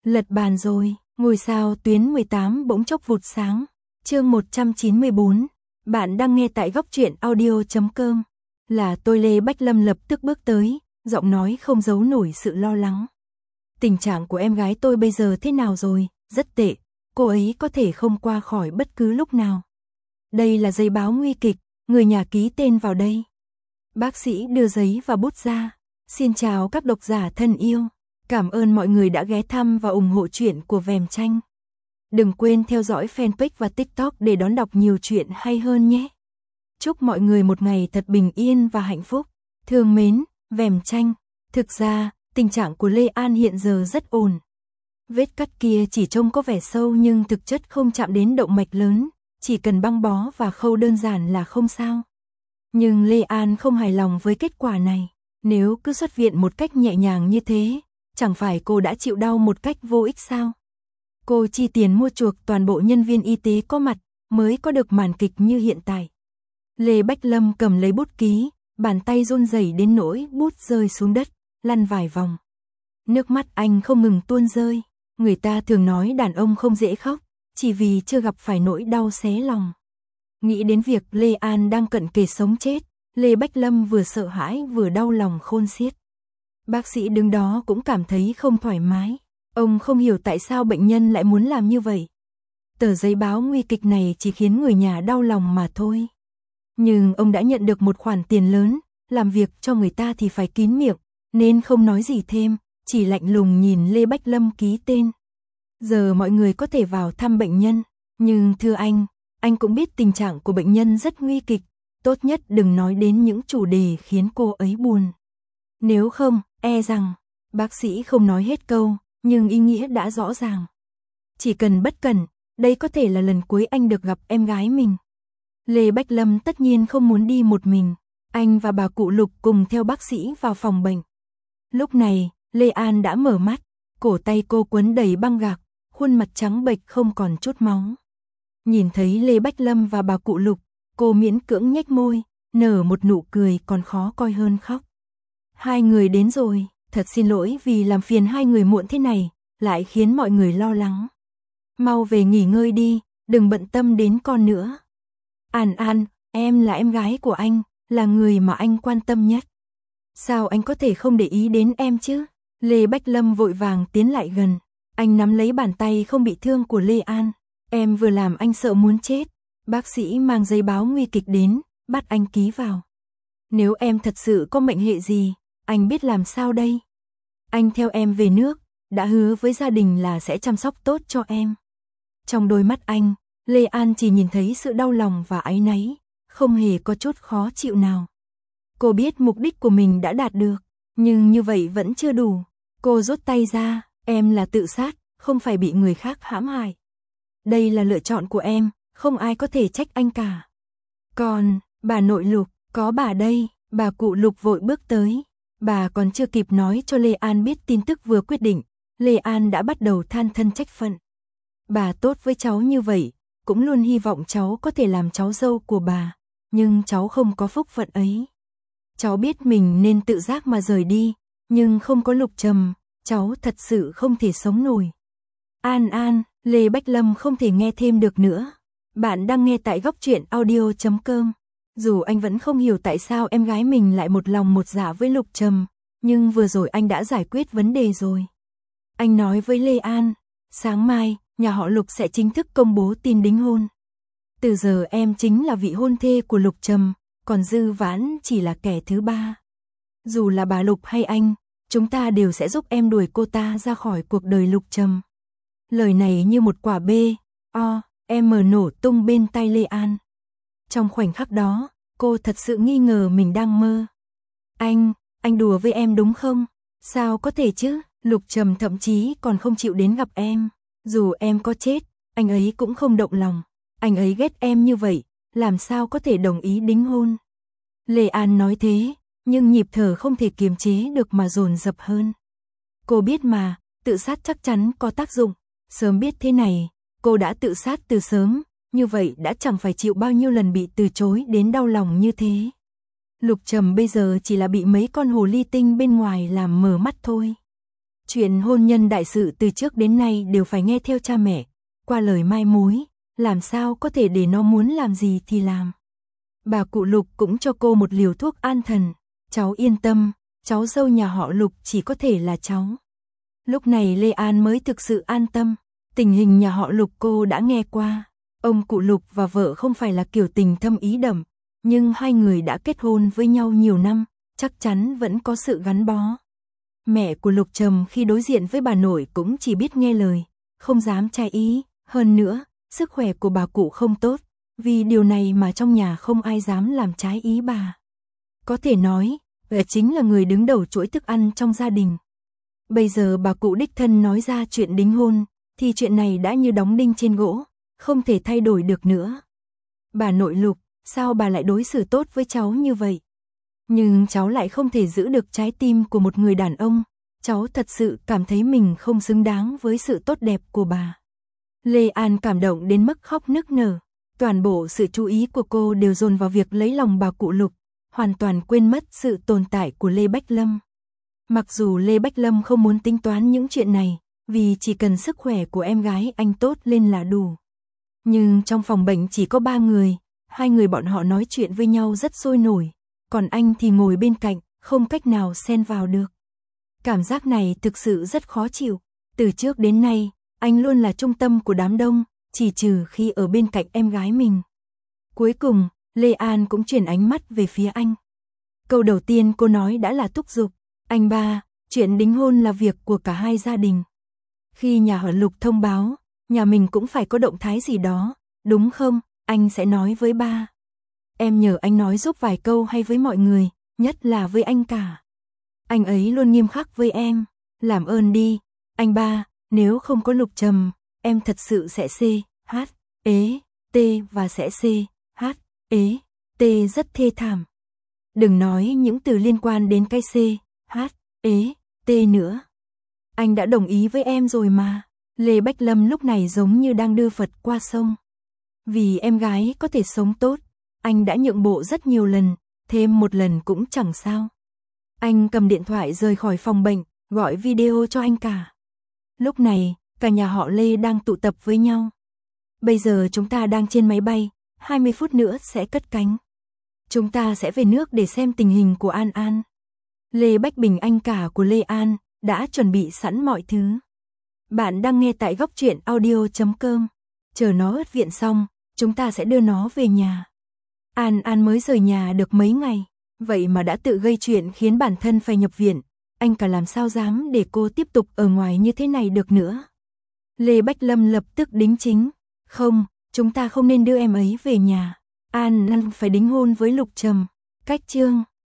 Lật bàn rồi, ngôi sao tuyến 18 bỗng chốc vụt sáng. Chương 194, bạn đang nghe tại góc truyện audio.com. Là tôi Lê Bách Lâm lập tức bước tới, giọng nói không giấu nổi sự lo lắng. Tình trạng của em gái tôi bây giờ thế nào rồi? Rất tệ, cô ấy có thể không qua khỏi bất cứ lúc nào. Đây là giấy báo nguy kịch, người nhà ký tên vào đây. Bác sĩ đưa giấy và bút ra. Xin chào các độc giả thân yêu. Cảm ơn mọi người đã ghé thăm và ủng hộ truyện của Vèm Tranh. Đừng quên theo dõi fanpage và TikTok để đón đọc nhiều chuyện hay hơn nhé. Chúc mọi người một ngày thật bình yên và hạnh phúc. Thương mến, Vèm Tranh. Thực ra, tình trạng của Lê An hiện giờ rất ổn. Vết cắt kia chỉ trông có vẻ sâu nhưng thực chất không chạm đến động mạch lớn, chỉ cần băng bó và khâu đơn giản là không sao. Nhưng Lê An không hài lòng với kết quả này. Nếu cứ xuất viện một cách nhẹ nhàng như thế, chẳng phải cô đã chịu đau một cách vô ích sao? Cô chi tiền mua chuộc toàn bộ nhân viên y tế có mặt, mới có được màn kịch như hiện tại. Lê Bách Lâm cầm lấy bút ký, bàn tay run rẩy đến nỗi bút rơi xuống đất, lăn vài vòng. Nước mắt anh không ngừng tuôn rơi. Người ta thường nói đàn ông không dễ khóc, chỉ vì chưa gặp phải nỗi đau xé lòng. Nghĩ đến việc Lê An đang cận kề sống chết, Lê Bách Lâm vừa sợ hãi vừa đau lòng khôn xiết. Bác sĩ đứng đó cũng cảm thấy không thoải mái. Ông không hiểu tại sao bệnh nhân lại muốn làm như vậy. Tờ giấy báo nguy kịch này chỉ khiến người nhà đau lòng mà thôi. Nhưng ông đã nhận được một khoản tiền lớn, làm việc cho người ta thì phải kín miệng, nên không nói gì thêm, chỉ lạnh lùng nhìn Lê Bách Lâm ký tên. Giờ mọi người có thể vào thăm bệnh nhân, nhưng thưa anh cũng biết tình trạng của bệnh nhân rất nguy kịch, tốt nhất đừng nói đến những chủ đề khiến cô ấy buồn. Nếu không, e rằng, bác sĩ không nói hết câu, nhưng ý nghĩa đã rõ ràng. Chỉ cần bất cẩn, đây có thể là lần cuối anh được gặp em gái mình. Lê Bách Lâm tất nhiên không muốn đi một mình, anh và bà cụ Lục cùng theo bác sĩ vào phòng bệnh. Lúc này, Lê An đã mở mắt, cổ tay cô quấn đầy băng gạc, khuôn mặt trắng bệch không còn chút máu. Nhìn thấy Lê Bách Lâm và bà cụ Lục, cô miễn cưỡng nhếch môi, nở một nụ cười còn khó coi hơn khóc. Hai người đến rồi, thật xin lỗi vì làm phiền hai người muộn thế này, lại khiến mọi người lo lắng. Mau về nghỉ ngơi đi, đừng bận tâm đến con nữa. An, em là em gái của anh, là người mà anh quan tâm nhất. Sao anh có thể không để ý đến em chứ? Lê Bách Lâm vội vàng tiến lại gần, anh nắm lấy bàn tay không bị thương của Lê An. Em vừa làm anh sợ muốn chết. Bác sĩ mang giấy báo nguy kịch đến, bắt anh ký vào. Nếu em thật sự có mệnh hệ gì, anh biết làm sao đây? Anh theo em về nước, đã hứa với gia đình là sẽ chăm sóc tốt cho em. Trong đôi mắt anh, Lê An chỉ nhìn thấy sự đau lòng và áy náy, không hề có chút khó chịu nào. Cô biết mục đích của mình đã đạt được, nhưng như vậy vẫn chưa đủ. Cô rút tay ra, em là tự sát, không phải bị người khác hãm hại. Đây là lựa chọn của em, không ai có thể trách anh cả. Còn, bà nội Lục, có bà đây, bà cụ Lục vội bước tới. Bà còn chưa kịp nói cho Lê An biết tin tức vừa quyết định, Lê An đã bắt đầu than thân trách phận. Bà tốt với cháu như vậy, cũng luôn hy vọng cháu có thể làm cháu dâu của bà, nhưng cháu không có phúc phận ấy. Cháu biết mình nên tự giác mà rời đi, nhưng không có Lục Trầm, cháu thật sự không thể sống nổi. An, Lê Bách Lâm không thể nghe thêm được nữa. Bạn đang nghe tại góc truyện audio.com. Dù anh vẫn không hiểu tại sao em gái mình lại một lòng một dạ với Lục Trầm, nhưng vừa rồi anh đã giải quyết vấn đề rồi. Anh nói với Lê An, sáng mai, nhà họ Lục sẽ chính thức công bố tin đính hôn. Từ giờ em chính là vị hôn thê của Lục Trầm, còn Dư Vãn chỉ là kẻ thứ ba. Dù là bà Lục hay anh, chúng ta đều sẽ giúp em đuổi cô ta ra khỏi cuộc đời Lục Trầm. Lời này như một quả em nổ tung bên tai Lê An. Trong khoảnh khắc đó, cô thật sự nghi ngờ mình đang mơ. Anh đùa với em đúng không? Sao có thể chứ? Lục Trầm thậm chí còn không chịu đến gặp em. Dù em có chết, anh ấy cũng không động lòng. Anh ấy ghét em như vậy, làm sao có thể đồng ý đính hôn? Lê An nói thế, nhưng nhịp thở không thể kiềm chế được mà dồn dập hơn. Cô biết mà, tự sát chắc chắn có tác dụng. Sớm biết thế này, cô đã tự sát từ sớm, như vậy đã chẳng phải chịu bao nhiêu lần bị từ chối đến đau lòng như thế. Lục Trầm bây giờ chỉ là bị mấy con hồ ly tinh bên ngoài làm mờ mắt thôi. Chuyện hôn nhân đại sự từ trước đến nay đều phải nghe theo cha mẹ, qua lời mai mối, làm sao có thể để nó muốn làm gì thì làm. Bà cụ Lục cũng cho cô một liều thuốc an thần, cháu yên tâm, cháu dâu nhà họ Lục chỉ có thể là cháu. Lúc này Lê An mới thực sự an tâm, tình hình nhà họ Lục cô đã nghe qua. Ông cụ Lục và vợ không phải là kiểu tình thâm ý đậm, nhưng hai người đã kết hôn với nhau nhiều năm, chắc chắn vẫn có sự gắn bó. Mẹ của Lục Trầm khi đối diện với bà nội cũng chỉ biết nghe lời, không dám trái ý, hơn nữa, sức khỏe của bà cụ không tốt, vì điều này mà trong nhà không ai dám làm trái ý bà. Có thể nói, bà chính là người đứng đầu chuỗi thức ăn trong gia đình. Bây giờ bà cụ đích thân nói ra chuyện đính hôn, thì chuyện này đã như đóng đinh trên gỗ, không thể thay đổi được nữa. Bà nội Lục, sao bà lại đối xử tốt với cháu như vậy? Nhưng cháu lại không thể giữ được trái tim của một người đàn ông, cháu thật sự cảm thấy mình không xứng đáng với sự tốt đẹp của bà. Lê An cảm động đến mức khóc nức nở, toàn bộ sự chú ý của cô đều dồn vào việc lấy lòng bà cụ Lục, hoàn toàn quên mất sự tồn tại của Lê Bách Lâm. Mặc dù Lê Bách Lâm không muốn tính toán những chuyện này, vì chỉ cần sức khỏe của em gái anh tốt lên là đủ. Nhưng trong phòng bệnh chỉ có 3 người, 2 người bọn họ nói chuyện với nhau rất sôi nổi, còn anh thì ngồi bên cạnh, không cách nào xen vào được. Cảm giác này thực sự rất khó chịu, từ trước đến nay, anh luôn là trung tâm của đám đông, chỉ trừ khi ở bên cạnh em gái mình. Cuối cùng, Lê An cũng chuyển ánh mắt về phía anh. Câu đầu tiên cô nói đã là thúc giục, anh ba, chuyện đính hôn là việc của cả hai gia đình. Khi nhà họ Lục thông báo, nhà mình cũng phải có động thái gì đó, đúng không? Anh sẽ nói với ba. Em nhờ anh nói giúp vài câu hay với mọi người, nhất là với anh cả. Anh ấy luôn nghiêm khắc với em, làm ơn đi, anh ba, nếu không có Lục Trầm, em thật sự sẽ CHT và sẽ CHT rất thê thảm. Đừng nói những từ liên quan đến cái CHT nữa. Anh đã đồng ý với em rồi mà. Lê Bách Lâm lúc này giống như đang đưa Phật qua sông. Vì em gái có thể sống tốt, anh đã nhượng bộ rất nhiều lần, thêm một lần cũng chẳng sao. Anh cầm điện thoại rời khỏi phòng bệnh, gọi video cho anh cả. Lúc này, cả nhà họ Lê đang tụ tập với nhau. Bây giờ chúng ta đang trên máy bay, 20 phút nữa sẽ cất cánh. Chúng ta sẽ về nước để xem tình hình của An An. Lê Bách Bình anh cả của Lê An đã chuẩn bị sẵn mọi thứ. Bạn đang nghe tại góc truyện audio.com. Chờ nó ớt viện xong, chúng ta sẽ đưa nó về nhà. An An mới rời nhà được mấy ngày, vậy mà đã tự gây chuyện khiến bản thân phải nhập viện. Anh cả làm sao dám để cô tiếp tục ở ngoài như thế này được nữa. Lê Bách Lâm lập tức đính chính. Không, chúng ta không nên đưa em ấy về nhà. An An phải đính hôn với Lục Trầm. Cách chương